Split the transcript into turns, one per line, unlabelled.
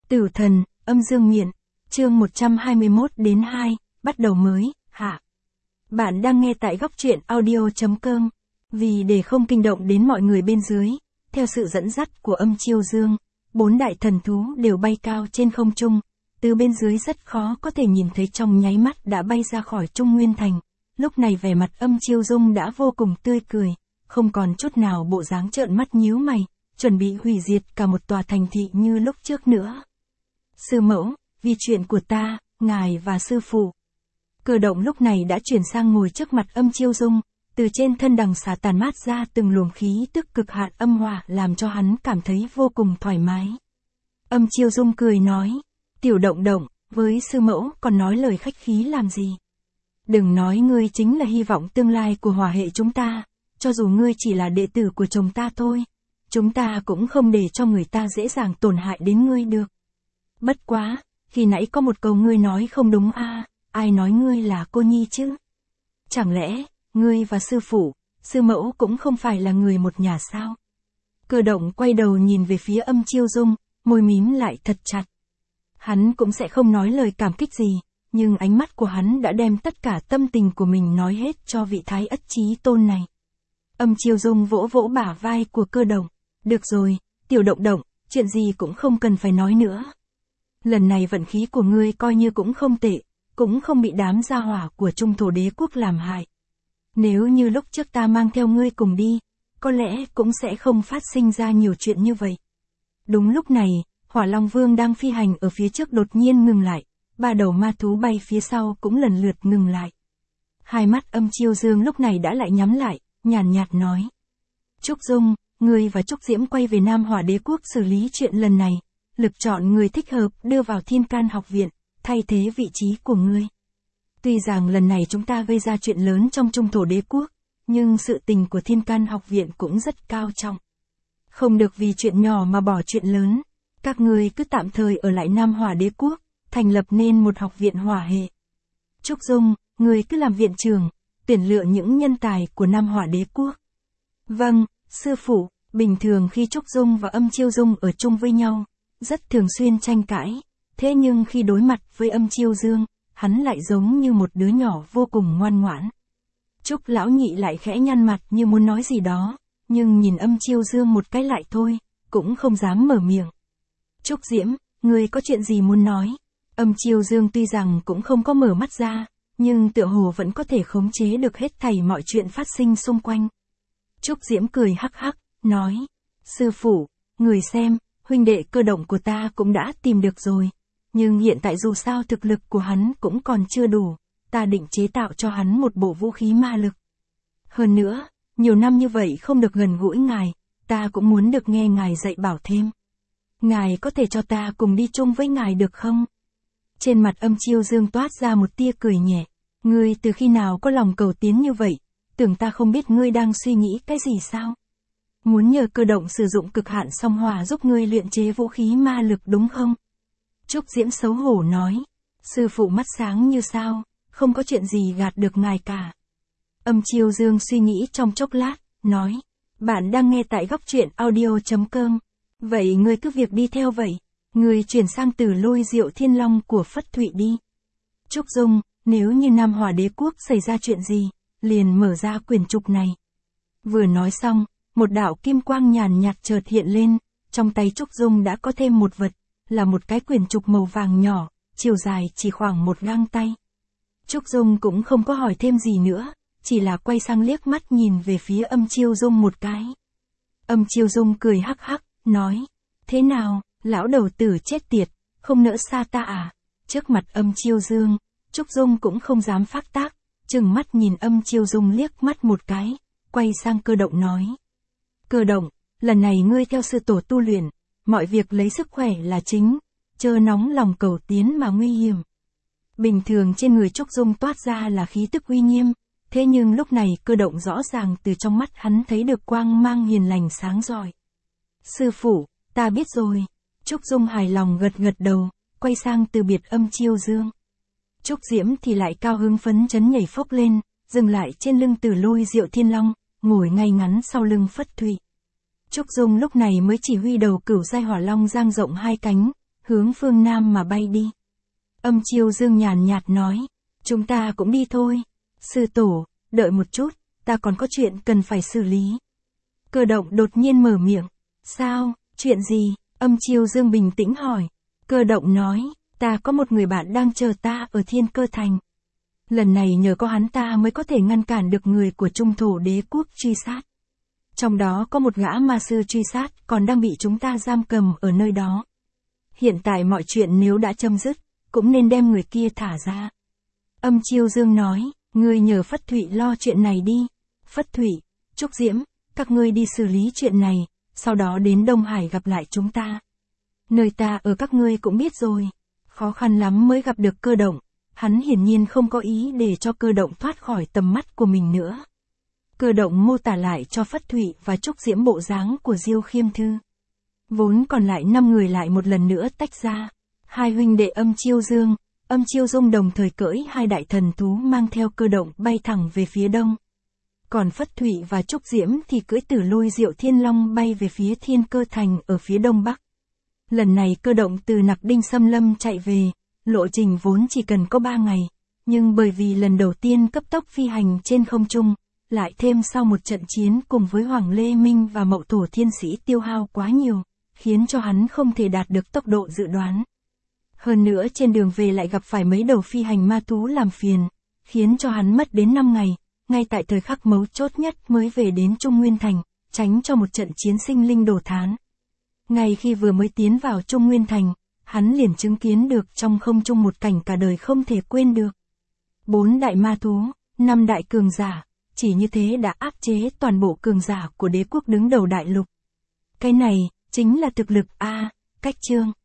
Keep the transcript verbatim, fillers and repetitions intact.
Tử thần, âm dương miện, chương một trăm hai mươi mốt đến hai, bắt đầu mới, hạ. Bạn đang nghe tại góc truyện audio.com. Vì để không kinh động đến mọi người bên dưới, theo sự dẫn dắt của âm chiêu dương, bốn đại thần thú đều bay cao trên không trung, từ bên dưới rất khó có thể nhìn thấy trong nháy mắt đã bay ra khỏi Trung Nguyên Thành. Lúc này vẻ mặt âm chiêu dung đã vô cùng tươi cười, không còn chút nào bộ dáng trợn mắt nhíu mày, chuẩn bị hủy diệt cả một tòa thành thị như lúc trước nữa. Sư mẫu, vì chuyện của ta, ngài và sư phụ. Cơ động lúc này đã chuyển sang ngồi trước mặt âm chiêu dung, từ trên thân đằng xà tàn mát ra từng luồng khí tức cực hạn âm hỏa làm cho hắn cảm thấy vô cùng thoải mái. Âm chiêu dung cười nói, tiểu động động, với sư mẫu còn nói lời khách khí làm gì. Đừng nói ngươi chính là hy vọng tương lai của hỏa hệ chúng ta, cho dù ngươi chỉ là đệ tử của chồng ta thôi, chúng ta cũng không để cho người ta dễ dàng tổn hại đến ngươi được. Bất quá, khi nãy có một câu ngươi nói không đúng a, à, ai nói ngươi là cô nhi chứ? Chẳng lẽ, ngươi và sư phụ, sư mẫu cũng không phải là người một nhà sao? Cơ động quay đầu nhìn về phía âm chiêu dung, môi mím lại thật chặt. Hắn cũng sẽ không nói lời cảm kích gì, nhưng ánh mắt của hắn đã đem tất cả tâm tình của mình nói hết cho vị thái ất chí tôn này. Âm chiêu dung vỗ vỗ bả vai của cơ động. Được rồi, tiểu động động, chuyện gì cũng không cần phải nói nữa. Lần này vận khí của ngươi coi như cũng không tệ, cũng không bị đám gia hỏa của Trung Thổ Đế quốc làm hại. Nếu như lúc trước ta mang theo ngươi cùng đi, có lẽ cũng sẽ không phát sinh ra nhiều chuyện như vậy. Đúng lúc này, Hỏa Long Vương đang phi hành ở phía trước đột nhiên ngừng lại, ba đầu ma thú bay phía sau cũng lần lượt ngừng lại. Hai mắt âm chiêu dương lúc này đã lại nhắm lại, nhàn nhạt nói. Trúc Dung, ngươi và Trúc Diễm quay về Nam Hỏa Đế quốc xử lý chuyện lần này, lực chọn người thích hợp đưa vào Thiên Can học viện, thay thế vị trí của ngươi. Tuy rằng lần này chúng ta gây ra chuyện lớn trong Trung Thổ Đế quốc, nhưng sự tình của Thiên Can học viện cũng rất cao trọng. Không được vì chuyện nhỏ mà bỏ chuyện lớn, các ngươi cứ tạm thời ở lại Nam Hỏa Đế quốc, thành lập nên một học viện hỏa hệ. Trúc Dung, ngươi cứ làm viện trưởng, tuyển lựa những nhân tài của Nam Hỏa Đế quốc. Vâng, sư phụ. Bình thường khi Trúc Dung và âm chiêu dung ở chung với nhau, rất thường xuyên tranh cãi, thế nhưng khi đối mặt với âm chiêu dương, hắn lại giống như một đứa nhỏ vô cùng ngoan ngoãn. Trúc lão nhị lại khẽ nhăn mặt như muốn nói gì đó, nhưng nhìn âm chiêu dương một cái lại thôi, cũng không dám mở miệng. Trúc Diễm, ngươi có chuyện gì muốn nói? Âm chiêu dương tuy rằng cũng không có mở mắt ra, nhưng tựa hồ vẫn có thể khống chế được hết thảy mọi chuyện phát sinh xung quanh. Trúc Diễm cười hắc hắc, nói, sư phụ, người xem, huynh đệ cơ động của ta cũng đã tìm được rồi, nhưng hiện tại dù sao thực lực của hắn cũng còn chưa đủ, ta định chế tạo cho hắn một bộ vũ khí ma lực. Hơn nữa, nhiều năm như vậy không được gần gũi ngài, ta cũng muốn được nghe ngài dạy bảo thêm. Ngài có thể cho ta cùng đi chung với ngài được không? Trên mặt âm chiêu dương toát ra một tia cười nhẹ, ngươi từ khi nào có lòng cầu tiến như vậy, tưởng ta không biết ngươi đang suy nghĩ cái gì sao? Muốn nhờ cơ động sử dụng cực hạn song hỏa giúp ngươi luyện chế vũ khí ma lực đúng không? Trúc Diễm xấu hổ nói. Sư phụ mắt sáng như sao, không có chuyện gì gạt được ngài cả. Âm chiêu dương suy nghĩ trong chốc lát, nói. Bạn đang nghe tại góc truyện audio.com. Vậy ngươi cứ việc đi theo vậy. Ngươi chuyển sang từ lôi diệu thiên long của Phất Thụy đi. Trúc Dung, nếu như Nam Hỏa Đế quốc xảy ra chuyện gì, liền mở ra quyển trục này. Vừa nói xong, một đạo kim quang nhàn nhạt chợt hiện lên, trong tay Trúc Dung đã có thêm một vật, là một cái quyển trục màu vàng nhỏ, chiều dài chỉ khoảng một gang tay. Trúc Dung cũng không có hỏi thêm gì nữa, chỉ là quay sang liếc mắt nhìn về phía âm chiêu dung một cái. Âm chiêu dung cười hắc hắc, nói, thế nào, lão đầu tử chết tiệt, không nỡ xa ta à? Trước mặt âm chiêu dương, Trúc Dung cũng không dám phát tác, chừng mắt nhìn âm chiêu dung liếc mắt một cái, quay sang cơ động nói. Cơ động, lần này ngươi theo sư tổ tu luyện, mọi việc lấy sức khỏe là chính, chớ nóng lòng cầu tiến mà nguy hiểm. Bình thường trên người Trúc Dung toát ra là khí tức uy nghiêm, thế nhưng lúc này cơ động rõ ràng từ trong mắt hắn thấy được quang mang hiền lành sáng rọi. Sư phụ, ta biết rồi. Trúc Dung hài lòng gật gật đầu, quay sang từ biệt âm chiêu dương. Trúc Diễm thì lại cao hứng phấn chấn nhảy phốc lên, dừng lại trên lưng Tử Lôi Diệu Thiên Long, ngồi ngay ngắn sau lưng Phất Thụy. Trúc Dung lúc này mới chỉ huy đầu cửu giai hỏa long dang rộng hai cánh, hướng phương Nam mà bay đi. Âm Chiêu Dương nhàn nhạt nói, chúng ta cũng đi thôi. Sư tổ, đợi một chút, ta còn có chuyện cần phải xử lý. Cơ động đột nhiên mở miệng. Sao, chuyện gì? Âm Chiêu Dương bình tĩnh hỏi. Cơ động nói, ta có một người bạn đang chờ ta ở Thiên Cơ Thành. Lần này nhờ có hắn ta mới có thể ngăn cản được người của Trung Thổ Đế Quốc truy sát. Trong đó có một gã ma sư truy sát còn đang bị chúng ta giam cầm ở nơi đó. Hiện tại mọi chuyện nếu đã chấm dứt, cũng nên đem người kia thả ra. Âm Chiêu Dương nói, ngươi nhờ Phất Thụy lo chuyện này đi. Phất Thụy, Trúc Diễm, các ngươi đi xử lý chuyện này, sau đó đến Đông Hải gặp lại chúng ta. Nơi ta ở các ngươi cũng biết rồi. Khó khăn lắm mới gặp được Cơ động. Hắn hiển nhiên không có ý để cho Cơ động thoát khỏi tầm mắt của mình nữa. Cơ động mô tả lại cho Phất Thụy và Trúc Diễm bộ dáng của Diêu Khiêm Thư. Vốn còn lại năm người lại một lần nữa tách ra. Hai huynh đệ Âm Chiêu Dương, Âm Chiêu Dung đồng thời cưỡi hai đại thần thú mang theo Cơ động bay thẳng về phía đông. Còn Phất Thụy và Trúc Diễm thì cưỡi Tử Lôi Diệu Thiên Long bay về phía Thiên Cơ Thành ở phía đông bắc. Lần này Cơ động từ Nặc Đinh Xâm Lâm chạy về, lộ trình vốn chỉ cần có ba ngày, nhưng bởi vì lần đầu tiên cấp tốc phi hành trên không trung, lại thêm sau một trận chiến cùng với Hoàng Lê Minh và Mậu Thổ Thiên Sĩ tiêu hao quá nhiều, khiến cho hắn không thể đạt được tốc độ dự đoán. Hơn nữa trên đường về lại gặp phải mấy đầu phi hành ma thú làm phiền, khiến cho hắn mất đến năm ngày, ngay tại thời khắc mấu chốt nhất mới về đến Trung Nguyên Thành, tránh cho một trận chiến sinh linh đổ thán. Ngay khi vừa mới tiến vào Trung Nguyên Thành, hắn liền chứng kiến được trong không trung một cảnh cả đời không thể quên được. Bốn đại ma thú, năm đại cường giả, chỉ như thế đã áp chế toàn bộ cường giả của đế quốc đứng đầu đại lục. Cái này, chính là thực lực A, cách chương.